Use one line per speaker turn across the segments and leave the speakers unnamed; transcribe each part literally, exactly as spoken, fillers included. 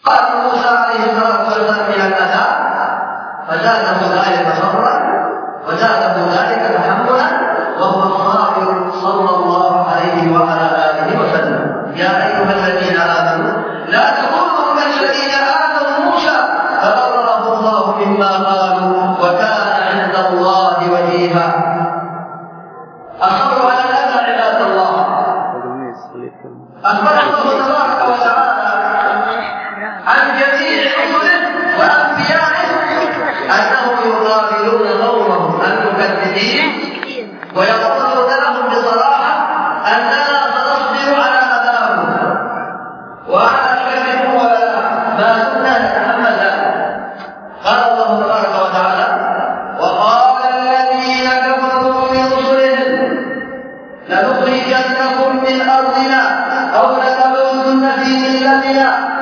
قال موسى عليه الصلاة والسلام من الأذى فزاده ذلك صبرا وزاده ذلك تحملا وهو الصابر صلى الله عليه وعلى آله وسلم. يا أيها الذين آمنوا لا تكونوا كالذين آذوا موسى فبرأه الله مما قالوا وكان عند الله وجيها. الصبر على الأذى عباد الله. أخبر الله تبارك وتعالى عن جميع رسله وأنبيائه أنهم يقابلون قومهم المكذبين ويقولون لهم بصراحة أننا سنصبر على أذاهم وعلى شرهم ولا ما كنا نتحمل ذلك. قال الله تبارك وتعالى وقال الذين كفروا لرسلهم لنخرجنكم من أرضنا أو لتعودن في ملتنا.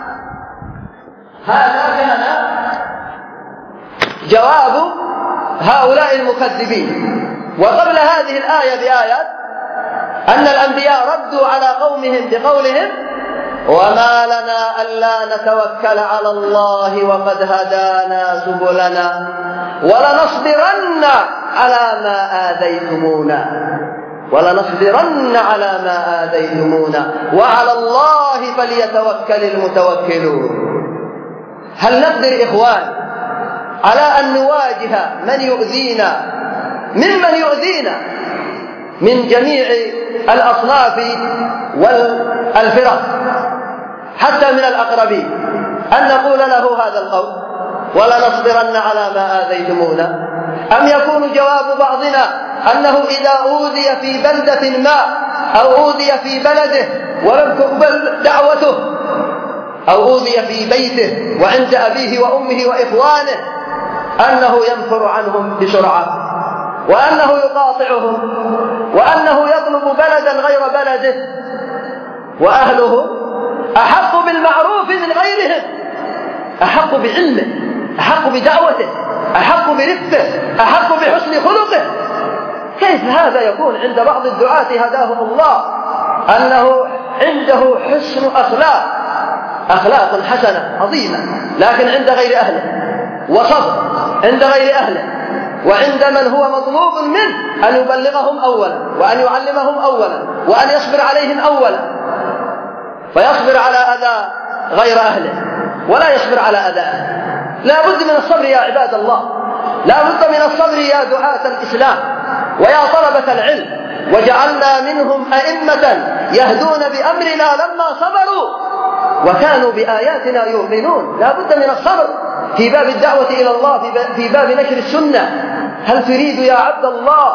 هذا كان جواب هؤلاء المكذبين. وقبل هذه الآية بآيات أن الأنبياء ردوا على قومهم بقولهم وما لنا ألا نتوكل على الله وقد هدانا سبلنا ولنصبرن على ما آذيتمونا ولنصبرن على ما آذيتمونا وعلى الله فليتوكل المتوكلون. هل نقدر إخوان على أن نواجه من يؤذينا ممن يؤذينا من جميع الأصناف والفرق حتى من الأقربين أن نقول له هذا القول ولنصبرن على ما آذيتمونا؟ أم يكون جواب بعضنا أنه إذا أوذي في بلدة ما أو أوذي في بلده ولم تقبل دعوته أو أوذي في بيته وعند أبيه وأمه وإخوانه أنه ينفر عنهم بسرعة وأنه يقاطعهم وأنه يطلب بلدا غير بلده وأهله أحق بالمعروف من غيرهم، أحق بعلمه، أحق بدعوته، أحق برفقه، أحق بحسن خلقه. كيف هذا يكون عند بعض الدعاة هداهم الله أنه عنده حسن أخلاق أخلاق حسنة عظيمة لكن عند غير أهله، وصبر عند غير أهله، وعند من هو مطلوب منه أن يبلغهم أولا وأن يعلمهم أولا وأن يصبر عليهم أولا، فيصبر على أذى غير أهله ولا يصبر على أذاه. لا بد من الصبر يا عباد الله، لا بد من الصبر يا دعاة الإسلام ويا طلبة العلم. وجعلنا منهم أئمة يهدون بأمرنا لما صبروا وكانوا بآياتنا يؤمنون. لا بد من الصبر في باب الدعوة إلى الله، في باب نشر السنة. هل تريد يا عبد الله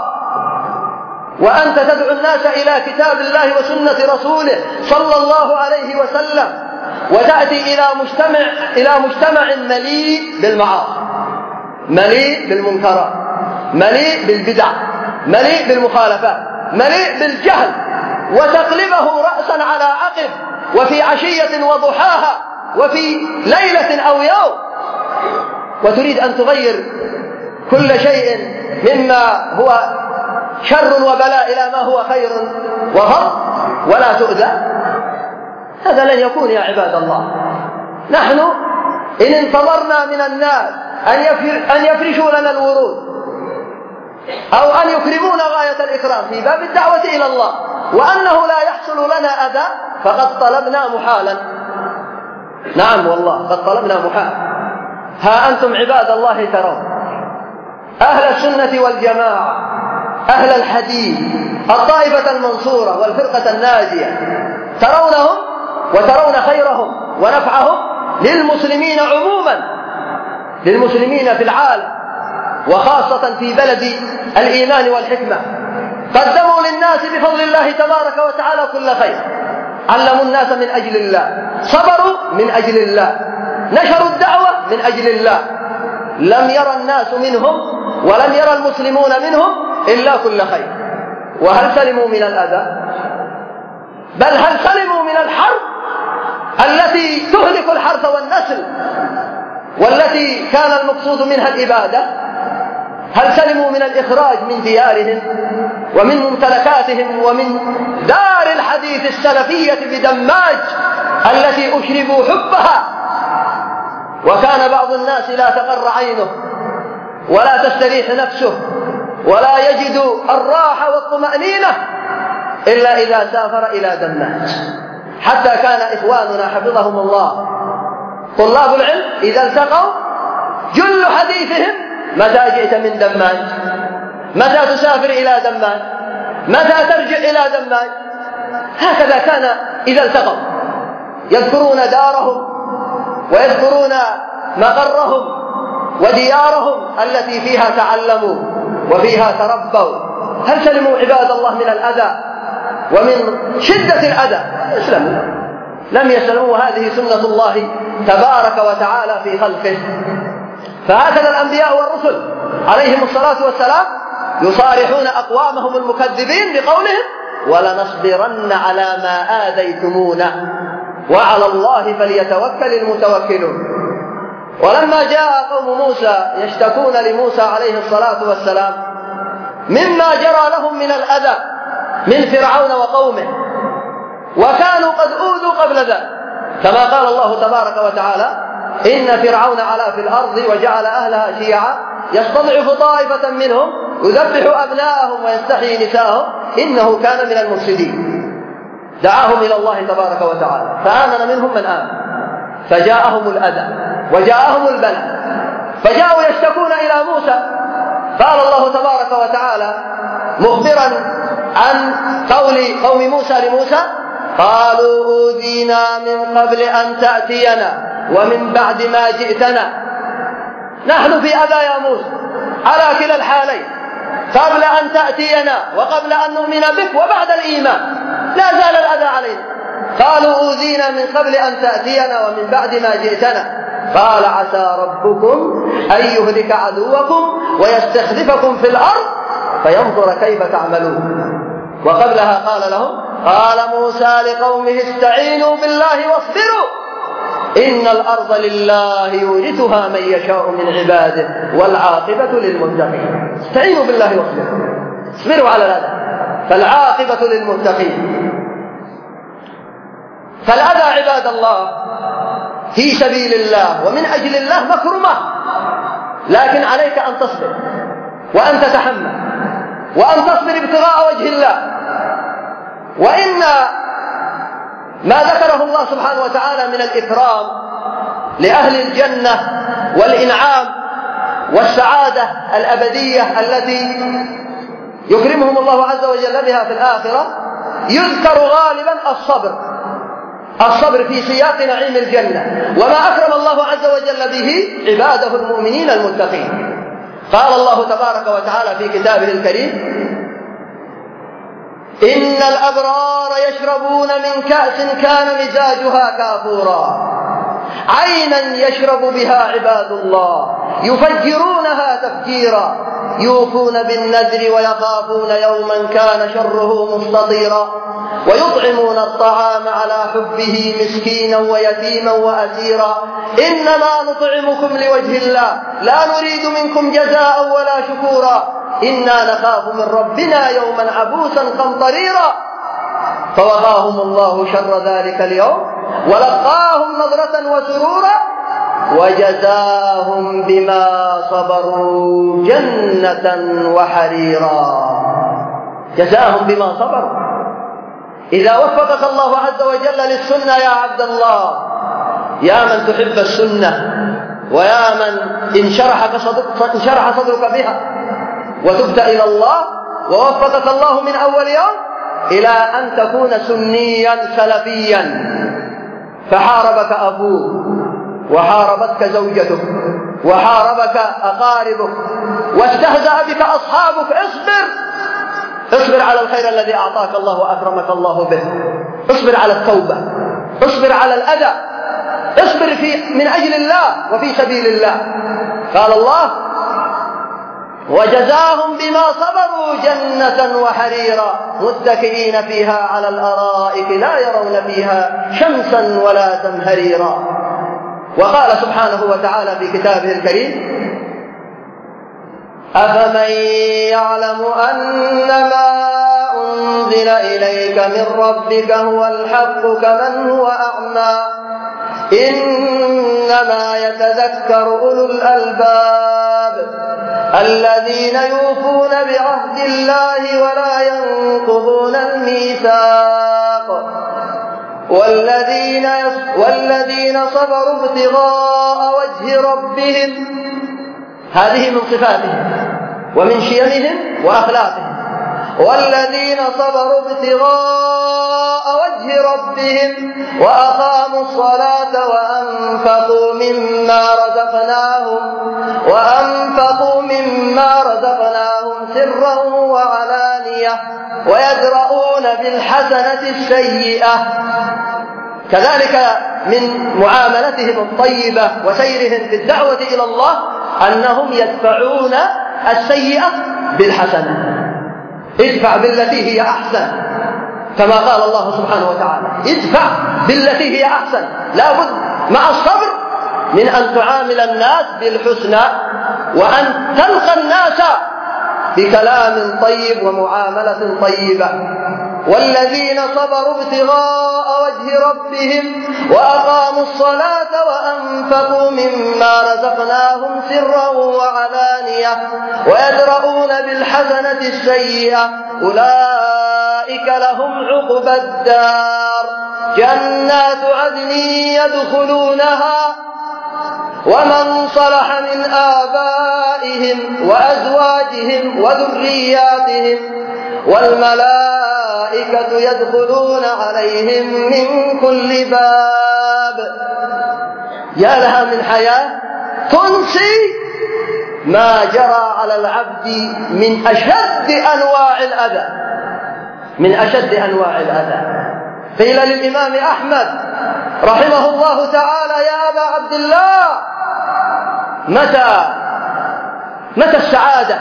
وأنت تدعو الناس إلى كتاب الله وسنة رسوله صلى الله عليه وسلم وتأتي إلى مجتمع إلى مجتمع مليء بالمعاصي، مليء بالمنكرات، مليء بالبدع، مليء بالمخالفات، مليء بالجهل، وتقلبه رأسا على عقب وفي عشية وضحاها وفي ليلة أو يوم، وتريد أن تغير كل شيء مما هو شر وبلاء إلى ما هو خير وفضل ولا تؤذى؟ هذا لن يكون يا عباد الله. نحن إن انتظرنا من الناس أن يفرشوا لنا الورود أو أن يكرمون غاية الإكرام في باب الدعوة إلى الله وأنه لا يحصل لنا أذى فقد طلبنا محالا. نعم والله قد طلبنا محالا. ها أنتم عباد الله ترون أهل السنة والجماعة، أهل الحديث، الطائفة المنصورة والفرقة الناجية، ترونهم وترون خيرهم ونفعهم للمسلمين عموما، للمسلمين في العالم وخاصة في بلد الإيمان والحكمة. قدموا للناس بفضل الله تبارك وتعالى كل خير، علموا الناس من أجل الله، صبروا من أجل الله، نشروا الدعوة من أجل الله. لم يرى الناس منهم ولم يرى المسلمون منهم إلا كل خير. وهل سلموا من الأذى؟ بل هل سلموا من الحرب التي تهلك الحرث والنسل والتي كان المقصود منها الإبادة؟ هل سلموا من الإخراج من ديارهم ومن ممتلكاتهم ومن دار الحديث السلفية بدماج التي أشربوا حبها؟ وكان بعض الناس لا تقر عينه ولا تستريح نفسه ولا يجد الراحة والطمأنينة إلا إذا سافر إلى دماج. حتى كان إخواننا حفظهم الله طلاب العلم إذا التقوا جل حديثهم: متى جئت من دماج؟ متى تسافر إلى دماج؟ متى ترجع إلى دماج؟ هكذا كان إذا التقوا يذكرون دارهم ويذكرون مقرهم وديارهم التي فيها تعلموا وفيها تربوا. هل سلموا عباد الله من الأذى ومن شدة الأذى؟ يسلموا، لم يسلموا. هذه سنة الله تبارك وتعالى في خلقه. فهكذا الأنبياء والرسل عليهم الصلاة والسلام يصارحون أقوامهم المكذبين بقولهم: ولنصبرن على ما آذيتمونا وعلى الله فليتوكل المتوكلون. ولما جاء قوم موسى يشتكون لموسى عليه الصلاة والسلام مما جرى لهم من الأذى من فرعون وقومه، وكانوا قد أوذوا قبل ذلك، كما قال الله تبارك وتعالى: إن فرعون علا في الأرض وجعل أهلها شيعا يستضعف طائفة منهم يذبح أبناءهم ويستحيي نساءهم إنه كان من المفسدين. دعاهم إلى الله تبارك وتعالى فآمن منهم من آمن، فجاءهم الأذى وجاءهم البلاء، فجاءوا يشتكون إلى موسى. قال الله تبارك وتعالى مخبرا عن قول قوم موسى لموسى: قالوا أوذينا من قبل أن تأتينا ومن بعد ما جئتنا. نحن في أذى يا موسى على كلا الحالين، قبل أن تأتينا وقبل أن نؤمن بك وبعد الإيمان لا زال الأذى علينا. قالوا أوذينا من قبل أن تأتينا ومن بعد ما جئتنا. قال: عسى ربكم أن يهلك عدوكم ويستخلفكم في الأرض فينظر كيف تعملون. وقبلها قال لهم: قال موسى لقومه استعينوا بالله واصبروا إن الأرض لله يورثها من يشاء من عباده والعاقبة للمتقين. استعينوا بالله واصبروا، اصبروا على الأذى، فالعاقبة للمتقين. فالأذى عباد الله في سبيل الله ومن أجل الله مكرمة، لكن عليك أن تصبر وأن تتحمل وأن تصبر ابتغاء وجه الله. وإن ما ذكره الله سبحانه وتعالى من الإكرام لأهل الجنة والإنعام والسعادة الأبدية التي يكرمهم الله عز وجل بها في الآخرة، يذكر غالبا الصبر الصبر في سياق نعيم الجنة وما أكرم الله عز وجل به عباده المؤمنين المتقين. قال الله تبارك وتعالى في كتابه الكريم: إن الأبرار يشربون من كأس كان مزاجها كافورا عينا يشرب بها عباد الله يفجرونها تفجيرا يوفون بالنذر ويخافون يوما كان شره مستطيرا ويطعمون الطعام على حبه مسكينا ويتيما وأسيرا إنما نطعمكم لوجه الله لا نريد منكم جزاء ولا شكورا إنا نخاف من ربنا يوما عبوسا قمطريرا فوقاهم الله شر ذلك اليوم ولقاهم نظرة وسرورا وجزاهم بما صبروا جنة وحريرا. جزاهم بما صبروا. إذا وفقك الله عز وجل للسنة يا عبد الله، يا من تحب السنة ويا من انشرح صدرك, انشرح صدرك بها وتبت إلى الله، ووفقك الله من أول يوم إلى أن تكون سنيا سلفيا، فحاربك أبوك وحاربتك زوجتك وحاربك أقاربك واستهزأ بك أصحابك، اصبر اصبر على الخير الذي أعطاك الله وأكرمك الله به، اصبر على التوبة، اصبر على الأذى، اصبر في من أجل الله وفي سبيل الله. قال الله: وجزاهم بما صبروا جنة وحريرا متكئين فيها على الأرائك لا يرون فيها شمسا ولا زمهريرا. وقال سبحانه وتعالى في كتابه الكريم: أفمن يعلم أنما أنزل إليك من ربك هو الحق كمن هو أعمى إنما يتذكر أولو الألباب الذين يوفون بعهد الله ولا ينقضون الميثاق والذين, والذين صبروا ابتغاء وجه ربهم. هذه من صفاتهم ومن شيمهم وأخلاقهم. والذين صبروا ابتغاء وجه ربهم وأقاموا الصلاة وأنفقوا مما رزقناهم وأنفقوا مما رزقناهم سرا وعلانية ويدرؤون بالحسنة السيئة. كذلك من معاملتهم الطيبة وسيرهم في الدعوة إلى الله أنهم يدفعون السيئة بالحسنة. ادفع بالتي هي أحسن كما قال الله سبحانه وتعالى ادفع بالتي هي أحسن. لا بد مع الصبر من أن تعامل الناس بالحسنى وأن تلقى الناس بكلام طيب ومعاملة طيبة. والذين صبروا ابتغاء وجه ربهم وأقاموا الصلاة وأنفقوا مما رزقناهم سرا وعلانية ويدرؤون بالحسنة السيئة أولئك لهم عقبى الدار جنات عدن يدخلونها ومن صلح من آبائهم وأزواجهم وذرياتهم والملائكة يدخلون عليهم من كل باب. يا لها من حياة تنسي ما جرى على العبد من أشد أنواع الأذى من أشد أنواع الأذى. قيل للإمام أحمد رحمه الله تعالى يا أبا عبد الله متى متى السعادة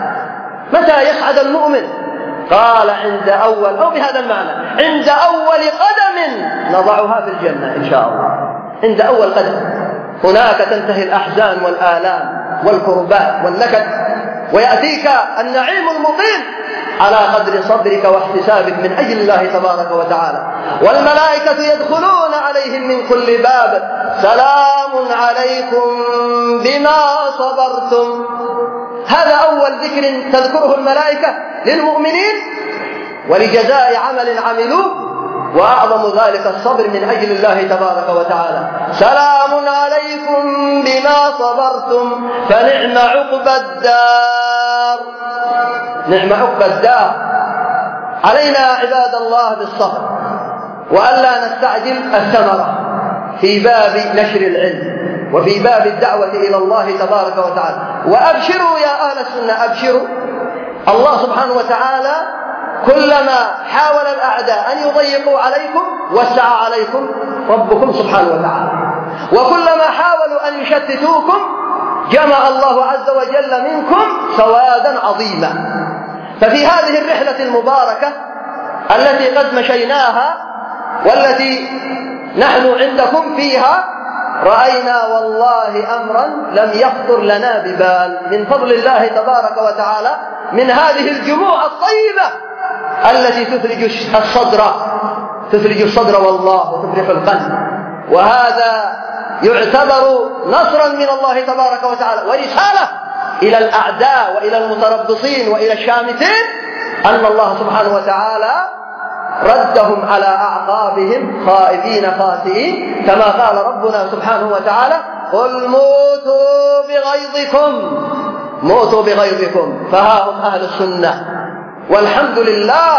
متى يسعد المؤمن؟ قال عند أول أو بهذا المعنى عند أول قدم نضعها في الجنة إن شاء الله. عند أول قدم هناك تنتهي الأحزان والآلام والكربات والنكد ويأتيك النعيم المقيم على قدر صبرك واحتسابك من أجل الله تبارك وتعالى. والملائكة يدخلون عليهم من كل باب سلام عليكم بما صبرتم. هذا أول ذكر تذكره الملائكة للمؤمنين ولجزاء عمل عملوه وأعظم ذلك الصبر من أجل الله تبارك وتعالى. سلام عليكم بما صبرتم فنعم عقبى الدار. نعم عقبى الدار. علينا عباد الله بالصبر وألا نستعجل الثمرة في باب نشر العلم وفي باب الدعوة إلى الله تبارك وتعالى. وأبشروا يا أهل السنة أبشروا، الله سبحانه وتعالى كلما حاول الأعداء أن يضيقوا عليكم وسع عليكم ربكم سبحانه وتعالى، وكلما حاولوا أن يشتتوكم جمع الله عز وجل منكم سوادا عظيما. ففي هذه الرحلة المباركة التي قد مشيناها والتي نحن عندكم فيها رأينا والله أمرا لم يخطر لنا ببال من فضل الله تبارك وتعالى من هذه الجموع الطيبة التي تفرج الصدر تفرج الصدر والله وتفرح القلب. وهذا يعتبر نصرا من الله تبارك وتعالى ورسالة إلى الأعداء وإلى المتربصين وإلى الشامتين أن الله سبحانه وتعالى ردهم على أعقابهم خائبين خاسئين كما قال ربنا سبحانه وتعالى قل موتوا بغيظكم موتوا بغيظكم. فها هم أهل السنة والحمد لله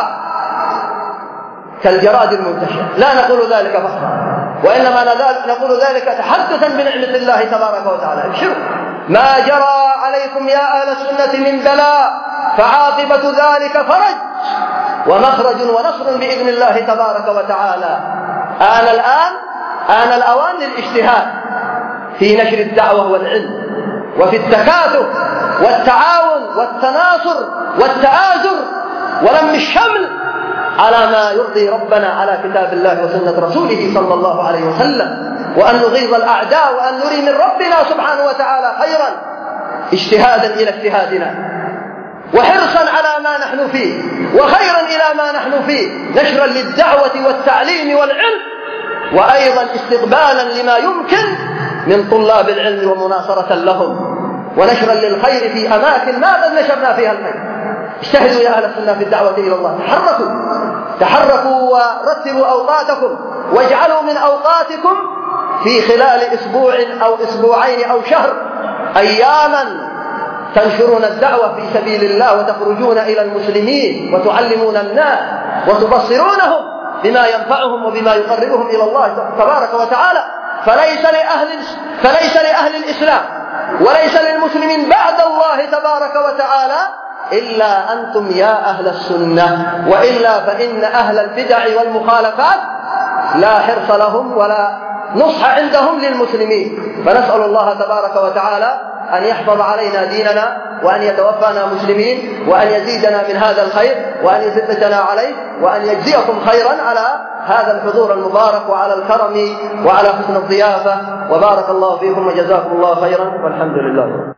كالجراد المنتشر. لا نقول ذلك فخرا وإنما نقول ذلك تحدثا بنعمة الله تبارك وتعالى. ابشروا ما جرى عليكم يا أهل السنة من بلاء فعاقبة ذلك فرج ومخرج ونصر بإذن الله تبارك وتعالى. آن الآن آن الأوان للاجتهاد في نشر الدعوة والعلم وفي التكاتف والتعاون والتناصر والتآزر ولم الشمل على ما يرضي ربنا على كتاب الله وسنة رسوله صلى الله عليه وسلم، وأن نغيظ الأعداء وأن نري من ربنا سبحانه وتعالى خيرا اجتهادا إلى اجتهادنا، وحرصا على ما نحن فيه، وخيرا إلى ما نحن فيه، نشرا للدعوة والتعليم والعلم، وأيضا استقبالا لما يمكن من طلاب العلم ومناصرة لهم، ونشرا للخير في أماكن ما قد نشرنا فيها الخير. اجتهدوا يا أهل السنة في الدعوة إلى الله، تحركوا تحركوا ورتبوا أوقاتكم، واجعلوا من أوقاتكم في خلال أسبوع أو أسبوعين أو شهر أياما تنشرون الدعوة في سبيل الله، وتخرجون إلى المسلمين وتعلمون الناس وتبصرونهم بما ينفعهم وبما يقربهم إلى الله تبارك وتعالى. فليس لأهل فليس لأهل الإسلام وليس للمسلمين بعد الله تبارك وتعالى إلا أنتم يا أهل السنة، وإلا فإن أهل البدع والمخالفات لا حرص لهم ولا نصح عندهم للمسلمين. فنسأل الله تبارك وتعالى أن يحفظ علينا ديننا، وأن يتوفانا مسلمين، وأن يزيدنا من هذا الخير، وأن يثبتنا عليه، وأن يجزيكم خيرا على هذا الحضور المبارك وعلى الكرم وعلى حسن الضيافة. وبارك الله فيكم وجزاكم الله خيرا، والحمد لله.